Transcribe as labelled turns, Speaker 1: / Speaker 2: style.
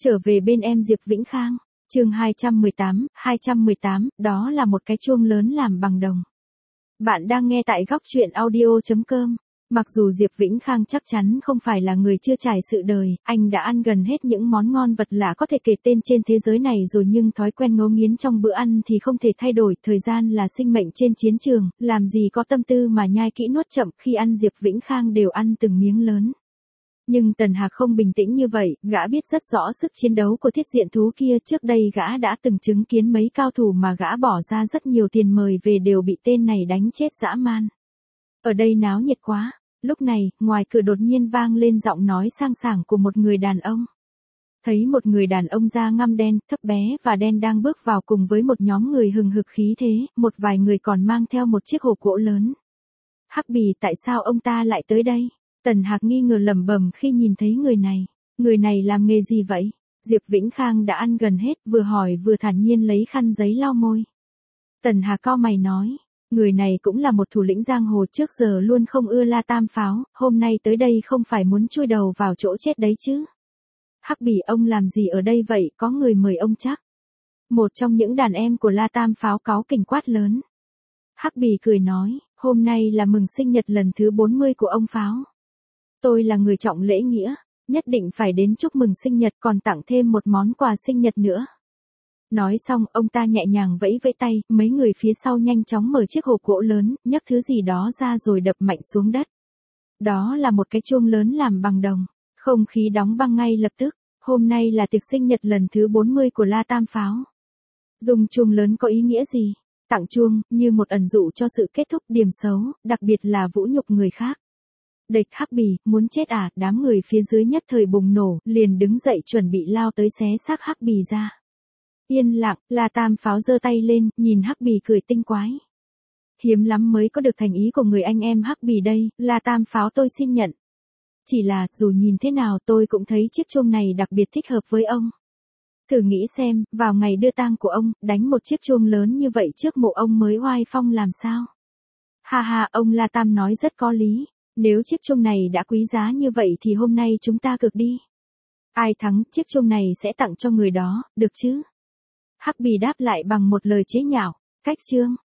Speaker 1: Trở về bên em Diệp Vĩnh Khang, chương 218, đó là một cái chuông lớn làm bằng đồng. Bạn đang nghe tại góc truyện audio.com. Mặc dù Diệp Vĩnh Khang chắc chắn không phải là người chưa trải sự đời, anh đã ăn gần hết những món ngon vật lạ có thể kể tên trên thế giới này rồi, nhưng thói quen ngấu nghiến trong bữa ăn thì không thể thay đổi. Thời gian là sinh mệnh trên chiến trường, làm gì có tâm tư mà nhai kỹ nuốt chậm, khi ăn Diệp Vĩnh Khang đều ăn từng miếng lớn. Nhưng Tần Hạc không bình tĩnh như vậy, gã biết rất rõ sức chiến đấu của thiết diện thú kia, trước đây gã đã từng chứng kiến mấy cao thủ mà gã bỏ ra rất nhiều tiền mời về đều bị tên này đánh chết dã man. Ở đây náo nhiệt quá. Lúc này, ngoài cửa đột nhiên vang lên giọng nói sang sảng của một người đàn ông. Thấy một người đàn ông da ngăm đen, thấp bé và đen đang bước vào cùng với một nhóm người hừng hực khí thế, một vài người còn mang theo một chiếc hộp gỗ lớn. Hắc Bì, tại sao ông ta lại tới đây? Tần Hạc nghi ngờ lẩm bẩm khi nhìn thấy người này. Người này làm nghề gì vậy? Diệp Vĩnh Khang đã ăn gần hết, vừa hỏi vừa thản nhiên lấy khăn giấy lau môi. Tần Hạc cau mày nói. Người này cũng là một thủ lĩnh giang hồ, trước giờ luôn không ưa La Tam Pháo, hôm nay tới đây không phải muốn chui đầu vào chỗ chết đấy chứ. Hắc Bì, ông làm gì ở đây vậy, có người mời ông chắc? Một trong những đàn em của La Tam Pháo cáu kỉnh quát lớn. Hắc Bì cười nói, hôm nay là mừng sinh nhật lần thứ 40 của ông Pháo. Tôi là người trọng lễ nghĩa, nhất định phải đến chúc mừng sinh nhật, còn tặng thêm một món quà sinh nhật nữa. Nói xong, ông ta nhẹ nhàng vẫy vẫy tay, mấy người phía sau nhanh chóng mở chiếc hộp gỗ lớn, nhấc thứ gì đó ra rồi đập mạnh xuống đất. Đó là một cái chuông lớn làm bằng đồng. Không khí đóng băng ngay lập tức. Hôm nay là tiệc sinh nhật lần thứ 40 của La Tam Pháo. Dùng chuông lớn có ý nghĩa gì? Tặng chuông, như một ẩn dụ cho sự kết thúc điểm xấu, đặc biệt là vũ nhục người khác. Địch Hắc Bì, muốn chết à? Đám người phía dưới nhất thời bùng nổ, liền đứng dậy chuẩn bị lao tới xé xác Hắc Bì ra. Yên lặng, La Tam Pháo giơ tay lên, nhìn Hắc Bì cười tinh quái. Hiếm lắm mới có được thành ý của người anh em Hắc Bì đây, La Tam Pháo tôi xin nhận. Chỉ là, dù nhìn thế nào tôi cũng thấy chiếc chuông này đặc biệt thích hợp với ông. Thử nghĩ xem, vào ngày đưa tang của ông, đánh một chiếc chuông lớn như vậy trước mộ ông mới oai phong làm sao? Ha ha, ông La Tam nói rất có lý. Nếu chiếc chuông này đã quý giá như vậy thì hôm nay chúng ta cược đi. Ai thắng, chiếc chuông này sẽ tặng cho người đó, được chứ? Hắc Bì đáp lại bằng một lời chế nhạo. Cách chương.